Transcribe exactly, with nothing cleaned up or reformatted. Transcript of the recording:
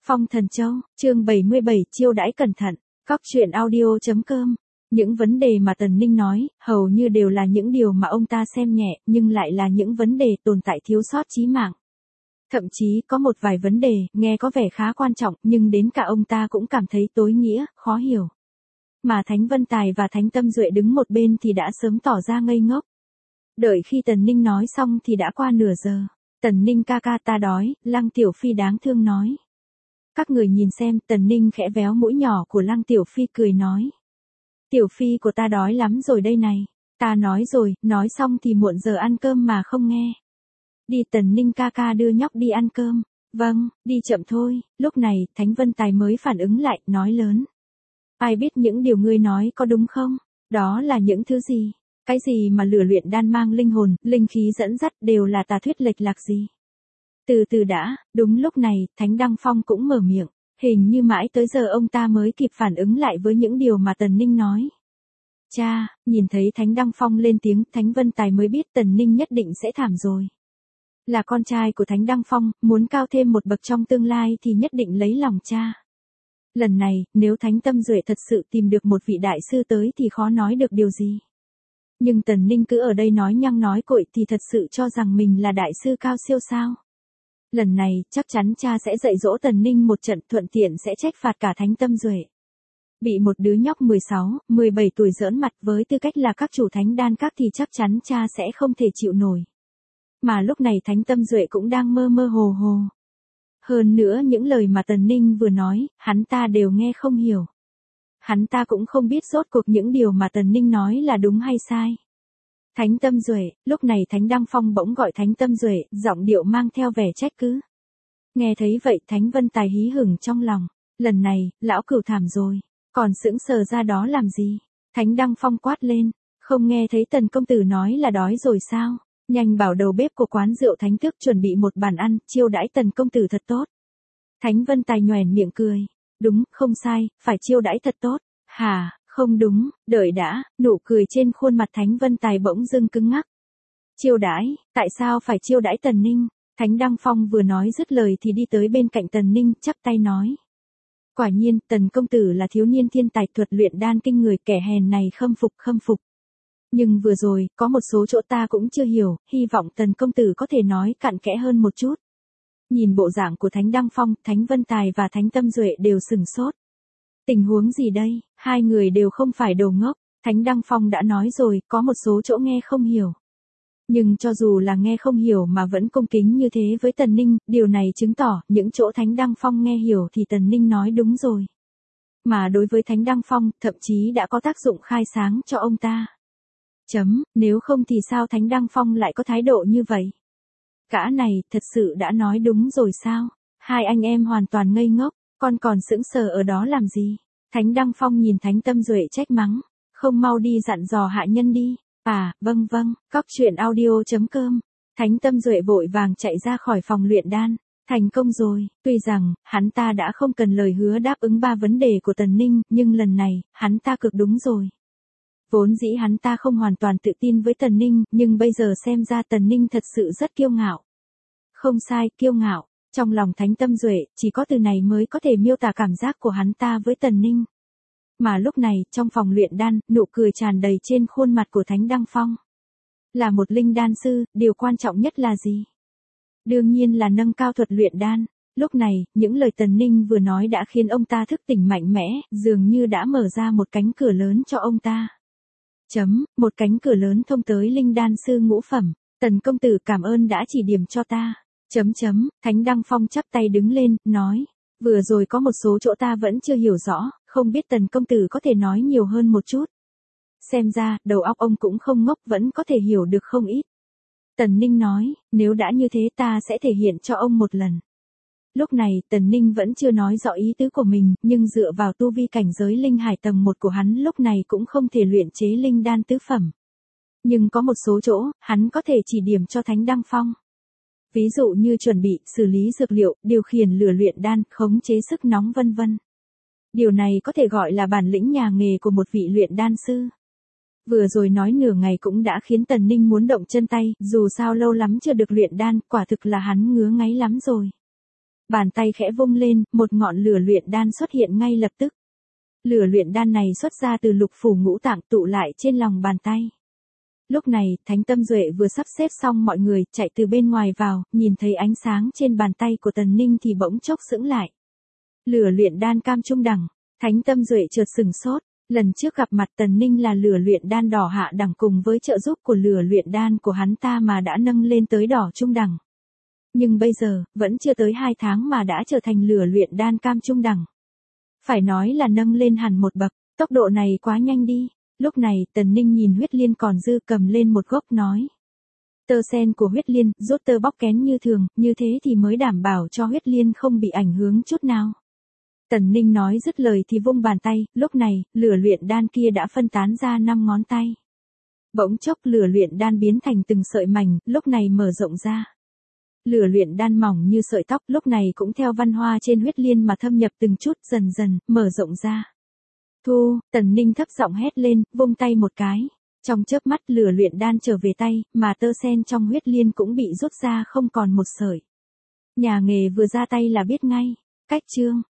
Phong Thần Châu, chương bảy mươi bảy, chiêu đãi cẩn thận. Cóc truyện audio chấm com. Những vấn đề mà Tần Ninh nói, hầu như đều là những điều mà ông ta xem nhẹ, nhưng lại là những vấn đề tồn tại thiếu sót chí mạng. Thậm chí có một vài vấn đề, nghe có vẻ khá quan trọng, nhưng đến cả ông ta cũng cảm thấy tối nghĩa, khó hiểu. Mà Thánh Vân Tài và Thánh Tâm Duệ đứng một bên thì đã sớm tỏ ra ngây ngốc. Đợi khi Tần Ninh nói xong thì đã qua nửa giờ. Tần Ninh ca ca ta đói, Lăng Tiểu Phi đáng thương nói. Các người nhìn xem, Tần Ninh khẽ véo mũi nhỏ của Lăng Tiểu Phi cười nói. Tiểu Phi của ta đói lắm rồi đây này. Ta nói rồi, nói xong thì muộn giờ ăn cơm mà không nghe. Đi Tần Ninh ca ca đưa nhóc đi ăn cơm. Vâng, đi chậm thôi. Lúc này, Thánh Vân Tài mới phản ứng lại, nói lớn. Ai biết những điều ngươi nói có đúng không? Đó là những thứ gì? Cái gì mà lửa luyện đan mang linh hồn, linh khí dẫn dắt đều là tà thuyết lệch lạc gì? Từ từ đã, đúng lúc này, Thánh Đăng Phong cũng mở miệng. Hình như mãi tới giờ ông ta mới kịp phản ứng lại với những điều mà Tần Ninh nói. Cha, nhìn thấy Thánh Đăng Phong lên tiếng, Thánh Vân Tài mới biết Tần Ninh nhất định sẽ thảm rồi. Là con trai của Thánh Đăng Phong, muốn cao thêm một bậc trong tương lai thì nhất định lấy lòng cha. Lần này, nếu Thánh Tâm Duệ thật sự tìm được một vị đại sư tới thì khó nói được điều gì. Nhưng Tần Ninh cứ ở đây nói nhăng nói cội thì thật sự cho rằng mình là đại sư cao siêu sao. Lần này, chắc chắn cha sẽ dạy dỗ Tần Ninh một trận, thuận tiện sẽ trách phạt cả Thánh Tâm Duệ. Bị một đứa nhóc mười sáu, mười bảy tuổi giỡn mặt với tư cách là các chủ thánh đan các thì chắc chắn cha sẽ không thể chịu nổi. Mà lúc này Thánh Tâm Duệ cũng đang mơ mơ hồ hồ. Hơn nữa những lời mà Tần Ninh vừa nói, hắn ta đều nghe không hiểu. Hắn ta cũng không biết rốt cuộc những điều mà Tần Ninh nói là đúng hay sai. Thánh Tâm Duệ, lúc này Thánh Đăng Phong bỗng gọi Thánh Tâm Duệ, giọng điệu mang theo vẻ trách cứ. Nghe thấy vậy Thánh Vân Tài hí hửng trong lòng. Lần này, lão cửu thảm rồi. Còn sững sờ ra đó làm gì? Thánh Đăng Phong quát lên. Không nghe thấy Tần công tử nói là đói rồi sao? Nhanh bảo đầu bếp của quán rượu Thánh Tước chuẩn bị một bàn ăn, chiêu đãi Tần công tử thật tốt. Thánh Vân Tài nhoẻn miệng cười. Đúng, không sai, phải chiêu đãi thật tốt. Hả, không đúng, đợi đã, nụ cười trên khuôn mặt Thánh Vân Tài bỗng dưng cứng ngắc. Chiêu đãi, tại sao phải chiêu đãi Tần Ninh? Thánh Đăng Phong vừa nói dứt lời thì đi tới bên cạnh Tần Ninh, chắp tay nói. Quả nhiên, Tần công tử là thiếu niên thiên tài thuật luyện đan kinh người, kẻ hèn này khâm phục khâm phục. Nhưng vừa rồi, có một số chỗ ta cũng chưa hiểu, hy vọng Tần công tử có thể nói cặn kẽ hơn một chút. Nhìn bộ dạng của Thánh Đăng Phong, Thánh Vân Tài và Thánh Tâm Duệ đều sừng sốt. Tình huống gì đây? Hai người đều không phải đồ ngốc. Thánh Đăng Phong đã nói rồi, có một số chỗ nghe không hiểu. Nhưng cho dù là nghe không hiểu mà vẫn cung kính như thế với Tần Ninh, điều này chứng tỏ những chỗ Thánh Đăng Phong nghe hiểu thì Tần Ninh nói đúng rồi. Mà đối với Thánh Đăng Phong, thậm chí đã có tác dụng khai sáng cho ông ta. Chấm, nếu không thì sao Thánh Đăng Phong lại có thái độ như vậy? Gã này, thật sự đã nói đúng rồi sao? Hai anh em hoàn toàn ngây ngốc, con còn sững sờ ở đó làm gì? Thánh Đăng Phong nhìn Thánh Tâm Duệ trách mắng, không mau đi dặn dò hạ nhân đi. À, vâng vâng, cóc truyện audio chấm com. Thánh Tâm Duệ vội vàng chạy ra khỏi phòng luyện đan. Thành công rồi, tuy rằng, hắn ta đã không cần lời hứa đáp ứng ba vấn đề của Tần Ninh, nhưng lần này, hắn ta cực đúng rồi. Vốn dĩ hắn ta không hoàn toàn tự tin với Tần Ninh, nhưng bây giờ xem ra Tần Ninh thật sự rất kiêu ngạo. Không sai, kiêu ngạo. Trong lòng Thánh Tâm Duệ, chỉ có từ này mới có thể miêu tả cảm giác của hắn ta với Tần Ninh. Mà lúc này, trong phòng luyện đan, nụ cười tràn đầy trên khuôn mặt của Thánh Đăng Phong. Là một linh đan sư, điều quan trọng nhất là gì? Đương nhiên là nâng cao thuật luyện đan. Lúc này, những lời Tần Ninh vừa nói đã khiến ông ta thức tỉnh mạnh mẽ, dường như đã mở ra một cánh cửa lớn cho ông ta. Chấm, một cánh cửa lớn thông tới linh đan sư ngũ phẩm. Tần công tử cảm ơn đã chỉ điểm cho ta. Chấm chấm, Thánh Đăng Phong chắp tay đứng lên, nói. Vừa rồi có một số chỗ ta vẫn chưa hiểu rõ, không biết Tần công tử có thể nói nhiều hơn một chút. Xem ra, đầu óc ông cũng không ngốc, vẫn có thể hiểu được không ít. Tần Ninh nói, nếu đã như thế ta sẽ thể hiện cho ông một lần. Lúc này, Tần Ninh vẫn chưa nói rõ ý tứ của mình, nhưng dựa vào tu vi cảnh giới linh hải tầng một của hắn lúc này cũng không thể luyện chế linh đan tứ phẩm. Nhưng có một số chỗ, hắn có thể chỉ điểm cho Thánh Đăng Phong. Ví dụ như chuẩn bị, xử lý dược liệu, điều khiển lửa luyện đan, khống chế sức nóng vân vân. Điều này có thể gọi là bản lĩnh nhà nghề của một vị luyện đan sư. Vừa rồi nói nửa ngày cũng đã khiến Tần Ninh muốn động chân tay, dù sao lâu lắm chưa được luyện đan, quả thực là hắn ngứa ngáy lắm rồi. Bàn tay khẽ vung lên, một ngọn lửa luyện đan xuất hiện ngay lập tức. Lửa luyện đan này xuất ra từ lục phủ ngũ tạng tụ lại trên lòng bàn tay. Lúc này, Thánh Tâm Duệ vừa sắp xếp xong mọi người, chạy từ bên ngoài vào, nhìn thấy ánh sáng trên bàn tay của Tần Ninh thì bỗng chốc sững lại. Lửa luyện đan cam trung đẳng, Thánh Tâm Duệ chợt sừng sốt, lần trước gặp mặt Tần Ninh là lửa luyện đan đỏ hạ đẳng cùng với trợ giúp của lửa luyện đan của hắn ta mà đã nâng lên tới đỏ trung đẳng. Nhưng bây giờ, vẫn chưa tới hai tháng mà đã trở thành lửa luyện đan cam trung đẳng. Phải nói là nâng lên hẳn một bậc, tốc độ này quá nhanh đi. Lúc này, Tần Ninh nhìn huyết liên còn dư cầm lên một gốc nói. Tơ sen của huyết liên, rút tơ bóc kén như thường, như thế thì mới đảm bảo cho huyết liên không bị ảnh hưởng chút nào. Tần Ninh nói dứt lời thì vung bàn tay, lúc này, lửa luyện đan kia đã phân tán ra năm ngón tay. Bỗng chốc lửa luyện đan biến thành từng sợi mảnh, lúc này mở rộng ra. Lửa luyện đan mỏng như sợi tóc, lúc này cũng theo văn hoa trên huyết liên mà thâm nhập từng chút dần dần, mở rộng ra. Thu, Tần Ninh thấp giọng hét lên, vung tay một cái. Trong chớp mắt lửa luyện đan trở về tay, mà tơ sen trong huyết liên cũng bị rút ra không còn một sợi. Nhà nghề vừa ra tay là biết ngay. Cách chương